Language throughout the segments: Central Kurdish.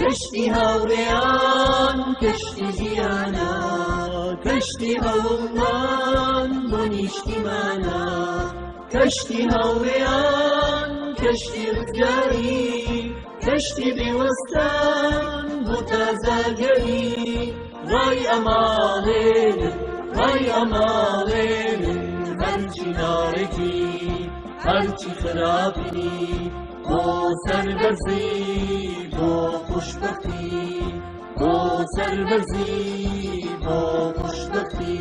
کەشتی هاوڕێیان کەشتی ژیانە کەشتی هەوڵمان بۆ نیشتیمانە کەشتی هاوڕێیان کەشتی ڕزگاری کەشتی بێوەستان بۆ تازاگەری ڕای ئەماڵێنن ڕای ئەماڵێنن هەرچی ناڕێکی هەرچی خراپی بۆ سەربەرزی بۆ خوشبەختی بۆ سەربەرزی بۆ خوشبەختی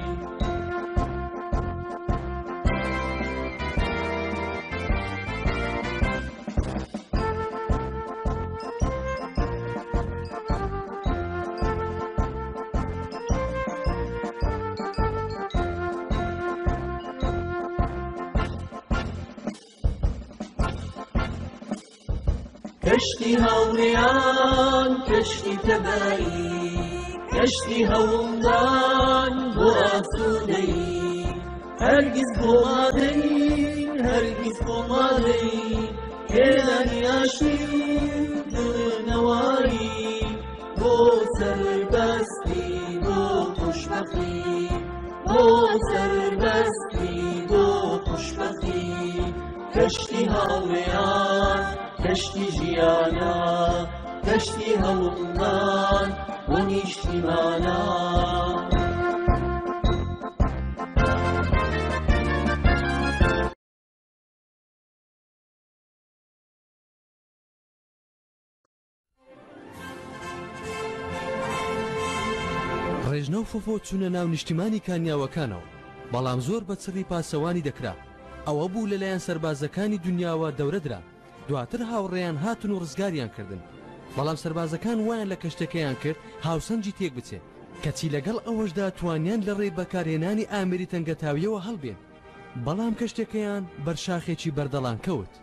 کەشتی هاوڕێیان کەشتی تەبایی کەشتی هەوڵدان بۆ ئاسوودەی هەرگیز بۆ مادەین هەرگیز بۆ مادەین هێنانی ئاشتی دڵنەواری بۆ سەربەستی بۆ خوشبەختی بۆ سەربەستی بۆ خوشبەختی کەشتی هاوڕێیان کەشتی ژیانە کەشتی هەوڵمان بۆ نیشتیمانە ڕێژنە و فۆفۆ چوونە ناو نیشتیمانی کانیاوەکانەوە بەڵام زۆر بە چڕی پاسەوانی دەکرا ئەوە بوو لەلایەن سەربازەکانی دنیاوە دەورەدرا دواتر هاوڕێیان هاتن و ڕزگاریان کردن بەڵام سەربازەکان وایان لە کەشتەکەیان کرد هاوسەنجی تێک بچێ کەچی لەگەڵ ئەوەشدا توانیان لە ڕێ بەکارهێنانی ئامری تەنگەتاویەوە هەڵبێن بەڵام کەشتەکەیان بەرشاخێکی بەردەڵان کەوت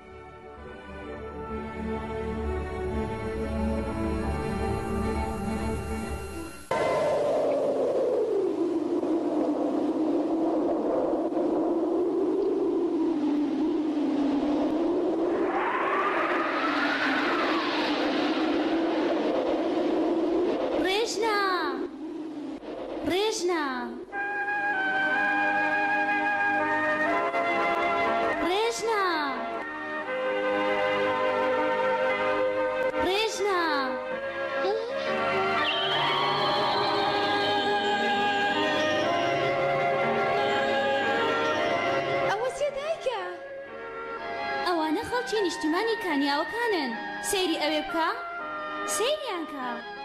نیشتیمانی کانیاوەکانن سەیری ئەوێ بکە سەیریان کە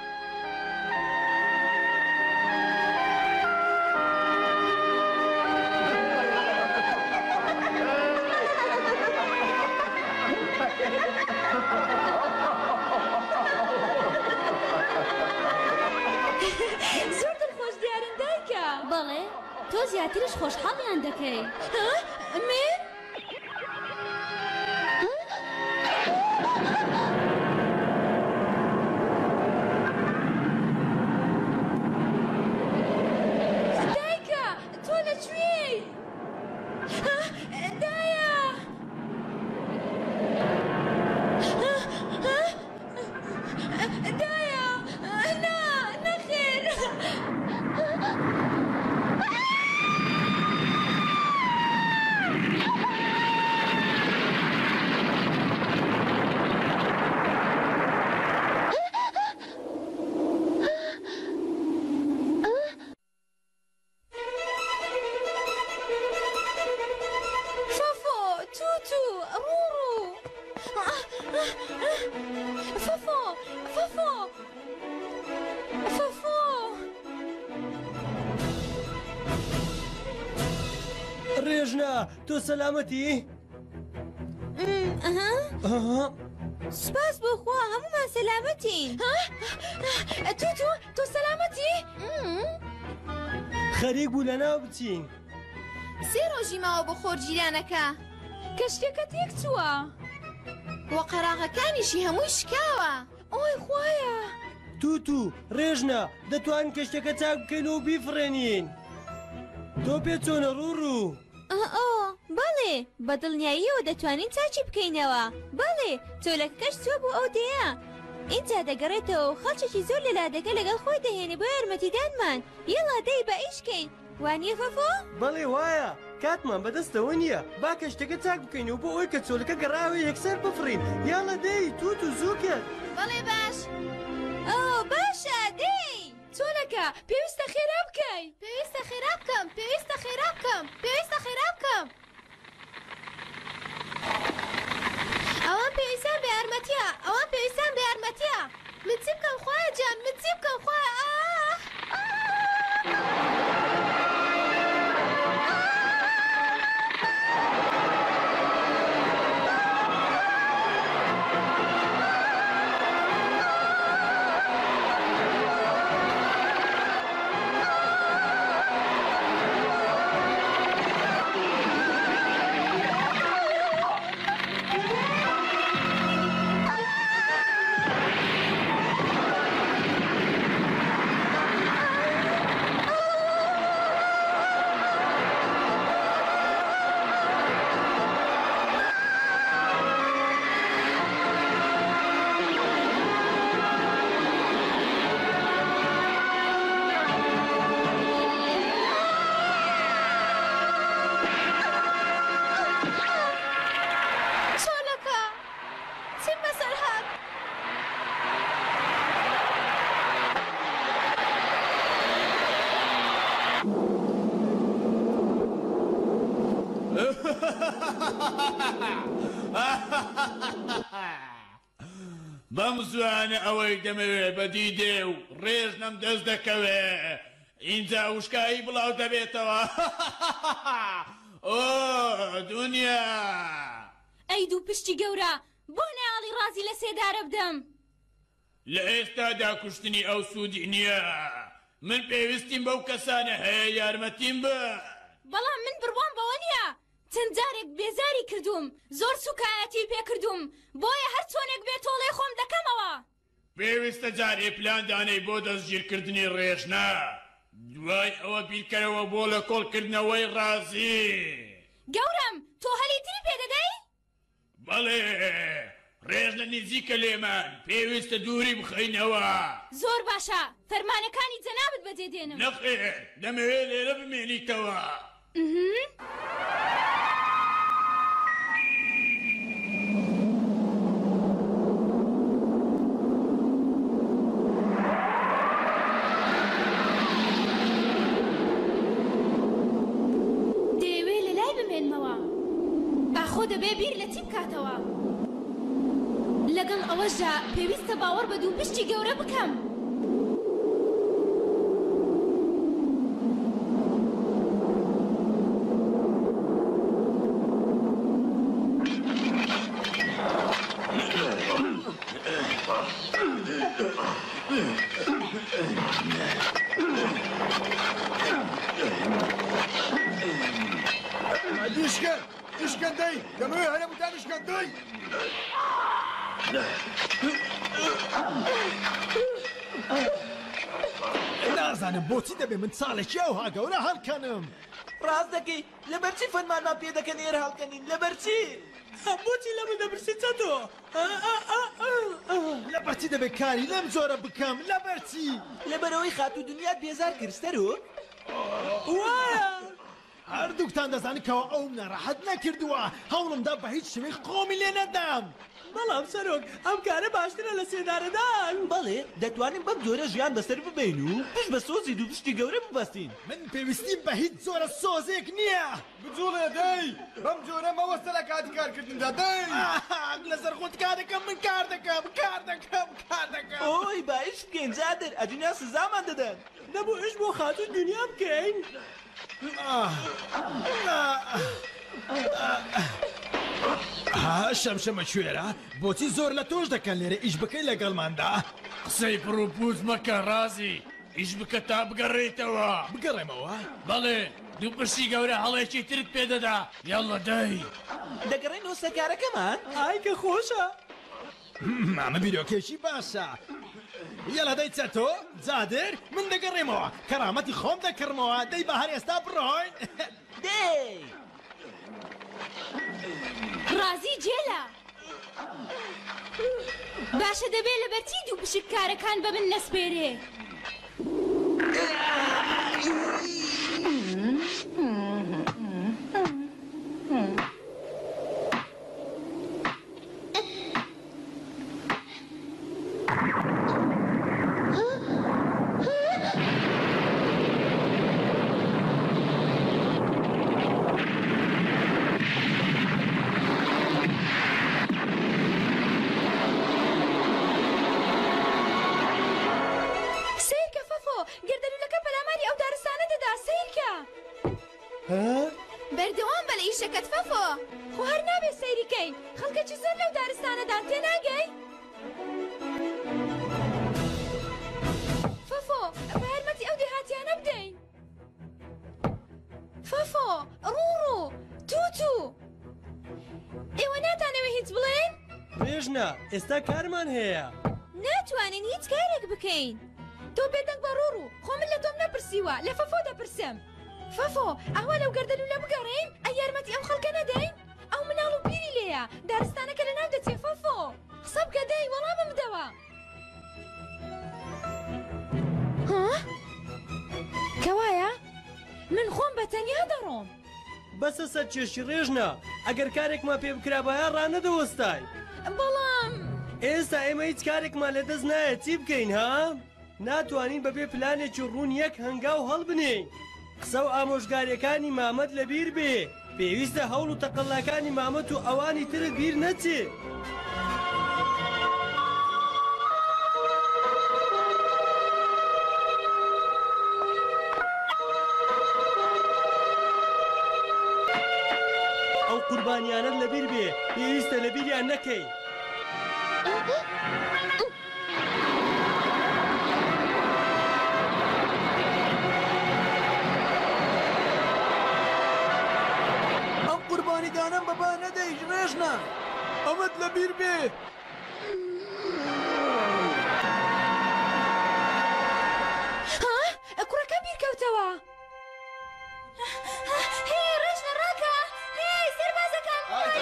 زۆر دڵخۆش دیارن دایکە بەڵێ تۆ زیاتریش خۆشحاڵیان دەکەی من؟ ڕێژنا تۆ سەلامەتی؟ سپاس بۆخوا هەمومان سەلامەتین تۆ سەلامەتی؟ خەریک بوو لەناو بچین سێ ڕۆژی ماوە بۆ خۆرگیرانەکە کەشتێکە تێک چووە وە قەراغەکانیشی هەمووی شکاوە ئۆی خوایە توتو ڕێژنا دەتوانین کەشتەکە چاک بکەین و بیفڕێنین تۆ پێ چۆنە ڕووڕوو بەڵێ بە دڵنیاییەوە دەتوانین چاچی بکەینەوە بەڵێ چۆلەکەش چوە بۆ ئەو دەیە اینجا دەگەڕێتەوە و خەڵکێکی زۆر لە لادەکە لەگەڵ خۆی دەهێنێ بۆ یارمەتیدانمان یەڵا دەی بە ئیشکەین وانیە فەفۆ؟ بەڵێ وایە کاتمان بەدەستەوە نییە با کەشتەکە چاک بکەین و بۆ ئەوی کە چۆلەکە گەڕاوی یەکسەر بفرین یاڵە دەی توت و زووکێت بەڵێ باش ئەو باشە دەی چۆلەکە پێویستە خێرا بکەی پێویستە خێرا بکەم پێویستە خێرا بکەم پێویستە خێرا بکەم ئەوان پێویستیان بە یارمەتیە ئەوان پێویستیان بە یارمەتیە من چی بکەم خوایە جان من چی بکەم خوایە بەم زوانە ئەوەی دەمەوێ بەدیدێ و ڕێژ نەم دەست دەکەوێ اینجا وشکایی بڵاو دەبێتەوە ئۆ دنیا ئەی دوو پشتی گەورە بۆ نەیاڵی ڕازی لە سێدارە بدەم لە ئێستادا کوشتنی ئەو سوودی نییە من پێویستیم بەو کەسانە هەیە یارمەتیم بە بەڵام من بڕوام بەوە نییە چەند جارێک بێزاری کردوم زۆر سوکایەتی پێ کردوم بۆیە هەر چۆنێک بێت تۆڵێ خۆم دەکەمەوە پێویستە جارێ پلان دانەی بۆ دەستگیرکردنی ڕێژنە دوای ئەوە بیرکەرەوە بۆ لە کۆڵکردنەوەی ڕازی گەورم تۆ هەلی تری پێدەدەی؟ بەڵێ ڕێژ لە نزیکە لێمان پێویستە دووری بخەینەوە زۆر باشە فەرمانەکانی جەنابت بەجێدێنم نەخێر دەمەوێت لێرە بمێنیتەوە ئاخۆ دەبێ بیر لە چی بکاتەوە لەگەڵ ئەوەشدا پێویستە باوەڕ بە دوو پشتی گەورە بکەم شکەندەی دەمەوێت هەرێمتان شکەندەی نازانم بۆچی دەبێ من ساڵێکی ئەوها گەورە هەڵکەنم ڕاست دەکەی لەبەرچی فەرمانمان پێ دەکەن ئێرە هەڵکەنین لەبەرچی بۆچی لە من دەبرسێتە تۆ لەبەرچی دەبێت کاری لەم جۆرە بکەم لەبەرچی لەبەرەوەی خات و دنیات بێزار کردستەرۆ وایە هەردووکتان دەزانن کەەوە ئەوم نەڕەحەت نەکردووە هەوڵمدا بە هیچ شوەی خۆمی لێ نەدام بەڵام سەرۆک ئەم کارە باشترە لە سێدارەدان بەڵێ دەتوانین بەم جۆرە ژیان بەسەر ببین و پشت بە سۆزی دوو پشتی گەورە ببەستین من پێویستیم بە هیچ جۆرە سۆزێک نییە بجوڵێ دەی بەم جۆرە مەوەستە لە کاتی کارکردندا دەی لەسەر خۆت کار دەکەم من کار دەکەم ئۆی باش بکەین جادر ئەدنیا سزامان دەدەن نەبوو ئش بۆ خاتون دنیا بکەین شەمشەمە کوێرە بۆچی زۆر لە تۆش دەکەن لێرە ئیش بکەی لەگەڵماندا قسەی پڕوپوز مەکە ڕازی ئیش بکە تا بگەڕێیتەوە بگەڕێمەوە بەڵێ دوو پشتی گەورە هەڵێکی ترت پێدەدا یاڵە دەی دەگەڕێن وەستەکارەکەمان ئای کە خۆشە مامە بیرۆکێشی باشە یەڵە دەی چەتۆ جادر من دەگەڕێمەوە کەرامەتی خۆم دەکڕمەوە دەی بە هەر ئێستا بڕۆین دەی ڕازی جێلە باشە دەبێت لە بەرچی دوو بشک کارەکان بە من نەسپێرێ. بەردەوام بە لە ئیشەکەت فەفۆ. خۆ هەر نابێت سەیریکەین، خەڵکەکی زۆر لەو دارستانەدان تێناگەی؟ فەفۆ بە یارمەتی ئەو دێهاتیانە بدەین. فەفۆ ڕوڕوو تووتو ئێوە ناتانەوێت هیچ بڵێن؟ ڕێژنە ئێستا کارمان هەیە. ناتوانین هیچ کارێک بکەین. تۆ بێدەنگ بە ڕوڕوو، خۆ من لە تۆم نەپرسیوە، لە فەفۆ دەپرسم. فەفۆ ئەوە لەو گەردەلو لە بگەڕین؟ ئەی یارمەتی ئەم خەڵکە نەدەین؟ ئەو مناڵ و پیری لێیە، دارستانەکە لە ناو دەچێ. فەفۆ قسە بکە دەی وەڵامم بدەوە. کەوایە؟ من خۆم بەتەنیا دەڕۆم. بەسە سەر چێشی ڕێژنە، ئەگەر کارێکمان پێ بکرا بەیان ڕانەدەوەستای. بەڵام ئێستا ئێمە هیچ کارێکمان لەدەست نایە، چی بکەین ها؟ ناتوانین بەبێ پلانێکی ڕوون یەک هەنگاو هەڵبنین. قسە و ئامۆژگاریەکانی مامەت لەبیر بێ، پێویستە هەوڵ و تەقەڵاکانی مامەت و ئەوانی ترت بیر نەچێ. ئەو قوربانیانت لەبیر بێ، پێویستە لەبیریان نەکەی. قوربانیدانم بەبا نەدەیت ڕێژنە، ئەوەت لەبیر بێ. کوڕەکە بیرکەوتەوە. هی ڕێژنە ڕاکە، هی سەربازەکان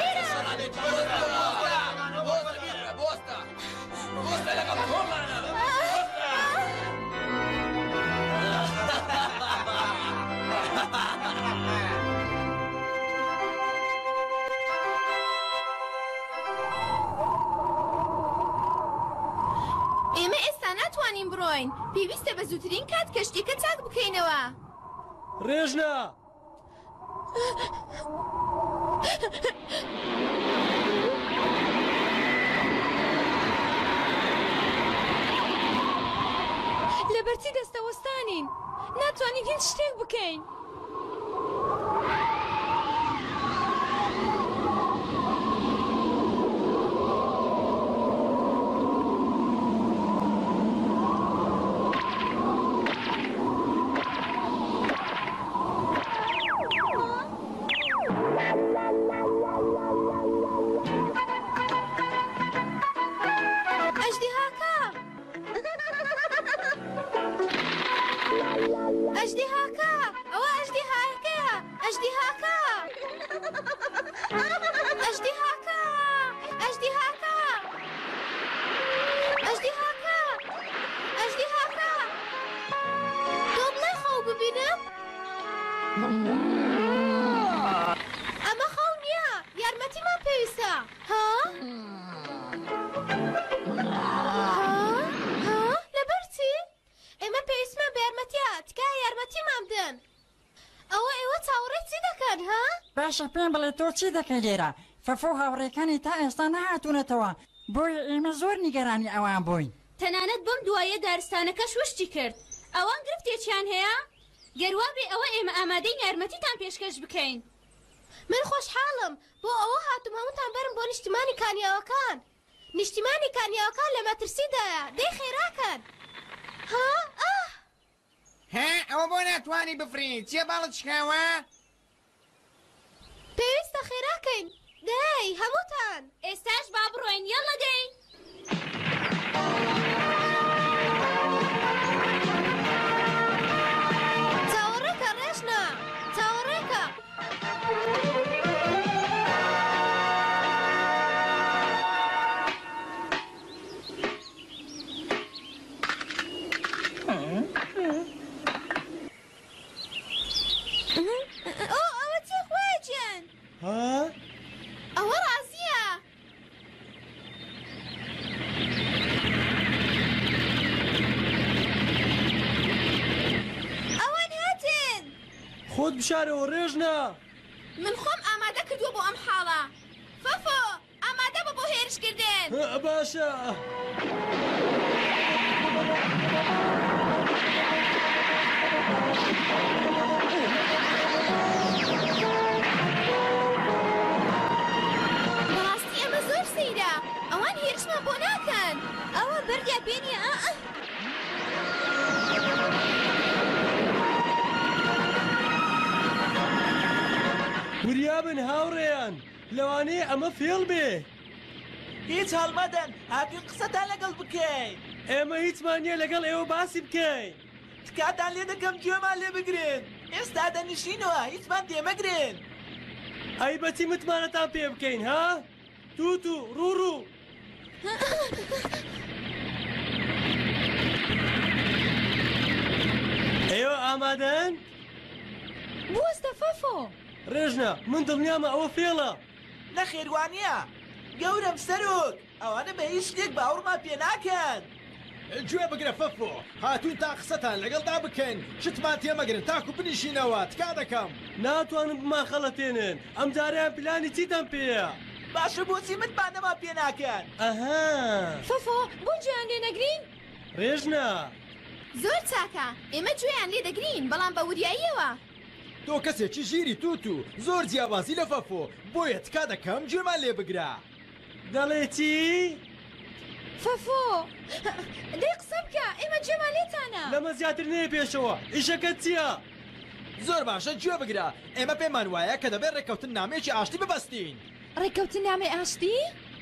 ئێمە ئێستا ناتوانین بڕۆین، پێویستە بە زووترین کات کەشتیەکە چاک بکەینەوە. ڕێژنە! لە بەرچی دەستەوەستانین، ناتوانین هیچ شتێک بکەین. ئەمە خەڵ نییە، یارمەتیمان پێویستە. لەبەرچی؟ ئێمە پێویستمان بە یارمەتیە، تکایە یارمەتیمان بدەن. ئێوە چاوەڕێی چی دەکەن ها؟ باشە پێم بڵێ تۆ چی دەکەی لێرە؟ فەفۆ هاوڕێکانی تا ئێستا نەهاتوونەتەوە، بۆیە ئێمە زۆر نیگەرانی ئەوان بووین. تەنانەت بەم دوایە دارستانەکەش وشتی کرد. ئەوان گرفتێکیان هەیە؟ گەروابێ ئەوە ئێمە ئامادەی یارمەتیتان پێشکەش بکەین. من خۆشحاڵم، بۆ ئەوە هاتووم هەمووتان بەرم بۆ نیشتیمانی کانیاوەکان. نیشتیمانی کانیاوەکان لە مەترسیدایە، دەی خێراکەن. ئەوە بۆ ناتوانی بفرین، چیە باڵت شکاوە؟ پێویستە خێراکەین، دەی هەمووتان. ئێستاش با بڕۆین، یەڵە دەی. چاوەڕێکە ڕێژنە، چاوەڕێکە. خۆت بشارەوە ڕێژنا من خۆم ئامادە کردووە بۆ ئەم حاڵە فەفۆ ئامادە بە بۆ هێرشکردن باشە بەڕاستی ئەمە زۆر سەیرە ئەوان هێرشمان بۆ ناکەن ئەوە بەردیا پێنیە وریابن هاوڕێیان لەوانەیە ئەمە فێڵ بێ هیچ هەڵمەدەن هاتوین قسەتان لەگەڵ بکەین ئێمە هیچمان نییە لەگەڵ ئێوە باسی بکەین تکاتان لێ دەکەم گوێمان لێ بگرن ئێستا دەنیشینەوە هیچمان تێمەگرن ئەی بەچی متمانەتان پێ بکەین ها تووت و ڕوڕوو ئێوە ئامادەن؟ بوەستە فەفۆ ڕێژنا من دڵنیامە ئەوە فێڵە نەخێوانە گەورم سەرۆک ئەوانە بە هیچ شتێک باوەڕمان پێ ناکەن گوێ بگرە فەفۆ هاتوون تا قسەتان لەگەڵدا بکەین شتمان تێمەگرن تاکو بنیشینەوە تکا دەکەم ناتوانم بمان خەڵەتێنن ئەم جاریان پلانی چیتان پێیە باشە بۆچی متمانەمان پێ ناکەن ئەها فەفۆ بۆ گوێیان لێ نەگرین ڕێژنا زۆر چاکە ئێمە گوێیان لێ دەگرین بەڵام بە وریاییەوە تۆ کەسێکی ژیری تووت و زۆر جیاوازی لە فەفۆ بۆیە تکا دەکەم گوێمان لێ بگرە دەڵێ چی؟ فەفۆ دەی قسە بکە ئێمە گوێمان لێتانە لەمە زیاتر نەیە پێشەوە ئیشەکەت چییە؟ زۆر باشە گوێ بگرە ئێمە پێمان وایە کە دەبێت ڕێکەوتن نامێکی ئاشتی ببەستین ڕێکەوتن نامێ ئاشتی؟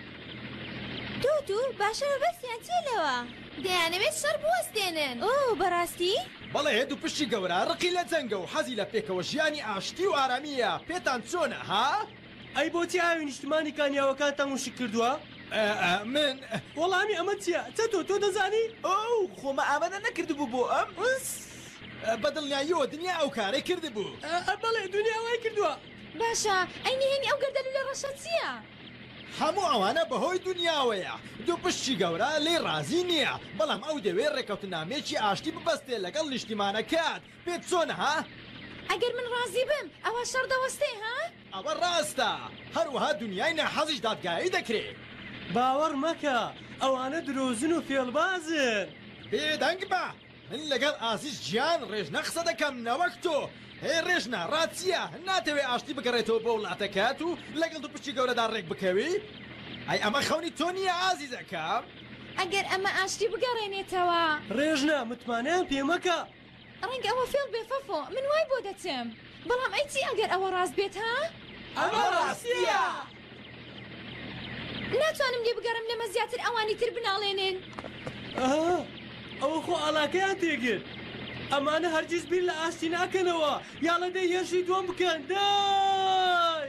دوو باشە بەسییان چێلەوە دەیانەوێت شەڕ بوەستێنن ئۆ بەڕاستی؟ بەڵێ هێدوو پشتی گەورە ڕقی لە جەنگە و حەزی لە پێکەوە ژیانی ئاشتی و ئارامیە پێتان چۆنە ها؟ ئەی بۆچی ئاوی نیشتمانی کانیاوەکانتان وشی کردووە؟ من وەڵامی ئەمە چییە؟ چەتۆ تۆ دەزانی؟ ئەو خۆمە ئامادە نەکردبوو بۆ ئەم بەدڵنیاییەوە دنیا ئەو کارەی کردبوو بەڵێ دنیا وای کردووە باشە ئەینهێنی ئەو گەردەلو لە ڕەشە چییە؟ هەموو ئەوانە بەهۆی دنیاوەیە دوو پشتی گەورە لێ رازی نییە بەڵام ئەو دەوێت ڕێکەوتنامێکی ئاشتی ببەستێ لەگەڵ نیشتیمانەکەات پێت چۆنە ها؟ ئەگەر من ڕازی بم ئەوە شەڕ دەوەستێ ها؟ ئەوە ڕاستە هەروەها دنیای نەحەزیش دادگایی دەکرێت باوەڕ مەکە ئەوانە درۆزن و فێڵبازن بێدەنگ بە من لەگەڵ ئازیز گیان ڕێژنە قسە دەکەم نەوەک تۆ هێ ڕێژنە ڕاتچیە ناتەوێت ئاشتی بگەڕێتەوە بۆ وڵاتەکەت و لەگەڵ دوو پشتی گەورەدا ڕێک بکەوی ئەی ئەمە خەونی تۆ نییە ئازیزەکەم ئەگەر ئەمە ئاشتی بگەڕێنێتەوە ڕێژنە متمانیان پێمەکە ڕەنگە ئەوە فێڵ بێ فەفۆ من وای بۆ دەچم بەڵام ئەی چی ئەگەر ئەوە ڕاست بێت ها؟ ئەمە ڕاستیە ناتوانم لێ بگەڕم لەمە زیاتر ئەوانی تر بناڵێنن ئەوە خۆ ئاڵاکەیان تێگرت ئەمانە هەرگیز بیر لە ئاشتی ناکەنەوە یاڵە دەی هێرشی دووەم بکەن دای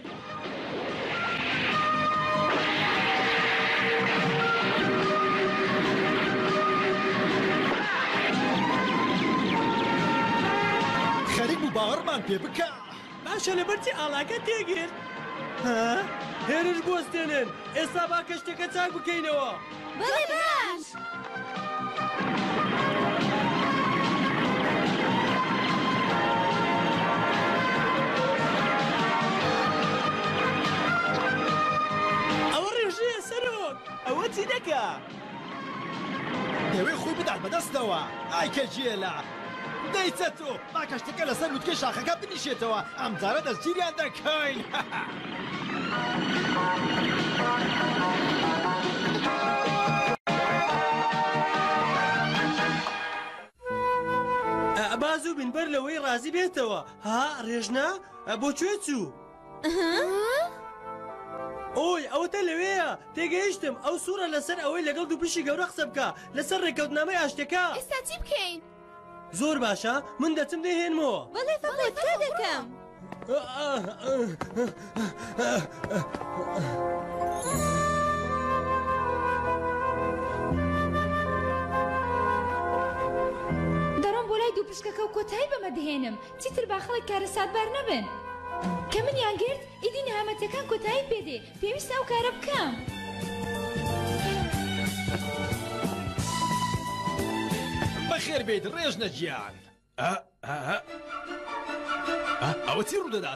خەریک و باوەڕمان پێ بکە باشە لەبەرچی ئاڵاکە تێگرت هێرش بوەستێنن ئێستا با کەشتەکە چاک بکەینەوە بەڵێ باش ئەوە ڕێژەیە سەرۆک ئەوە چی دەکا؟ دەوێ خۆی بدات بەدەستەوە ئای کە جێلە دەیچە تۆ با کەشتەکە لەسەر وتکە شاخەکە بنیشێتەوە ئەم جارە دەستگیریان دەکەین بازوو بن بەر لەوەی ڕازی بێتەوە ها ڕێژنا بۆ کوێ چوو؟ ئۆی ئەوتە لەوەیە تێگەیشتم ئەو سوورە لەسەر ئەوەی لەگەڵ دوو پشی گەورە قسە بکە لەسەر ڕێکەوتنامەی ئاشتەکە ئێستا چی بکەین؟ زۆر باشە من دەچم دەهێنمەوە بەڵێ فەفۆ تا دەکەم دەڕۆم بۆ لای دوو پشکەکە و کۆتایی بەمە دەهێنم چیتر با خەڵک کارە سادبار نەبن کە منیان گرت ئیدی نەهامەتەکان کۆتایی پێدێ پێویستە ئەو کارە بکەم بەخێر بێت ڕێژنە گیان ئەوە چی ڕوودەدات؟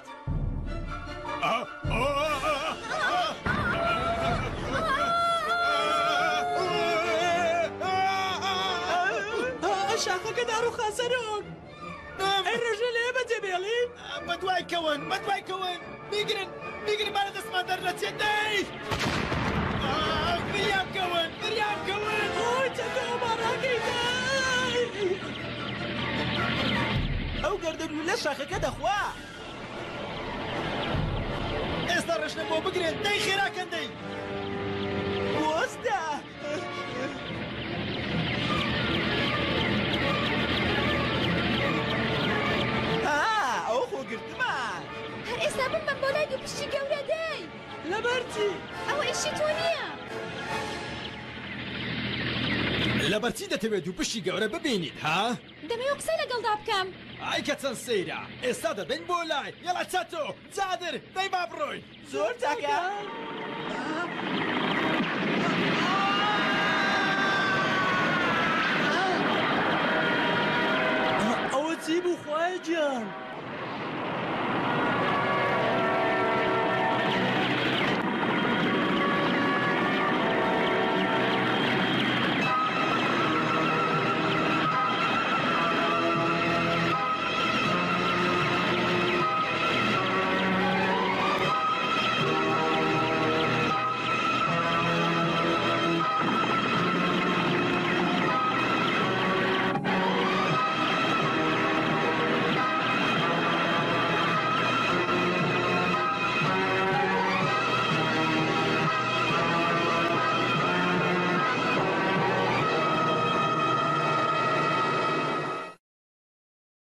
شاخەکە دار و خاسەرۆک ئەی ڕێژە لێ بەجێبێڵی بەدوای کەون بیگرن دەستمان دەرنەچێت دەی بریام کەون ئۆی چەندە ئەماڕاکەی ئەو گەردەلوولە شاخەکە دەخوا ئێستا ڕێژنە بۆ بگرێن دەی خێراکەن دەی وەستە ئەو خۆگرتمان هەر ئێستا بمەم بۆ لای دوو پشتی گەورە دەی لەبەرچی ئەوە ئیشی تۆ نییە لەبەرچی دەتەوێت دوو پشتی گەورە ببینیت ها؟ دەمەوێت قسەی لەگەڵدا بکەم ئای کە چەند سەیرە ئێستا دەبین بۆ لای یەڵا چەتۆ جادر دەی با بڕۆین زۆر چاکە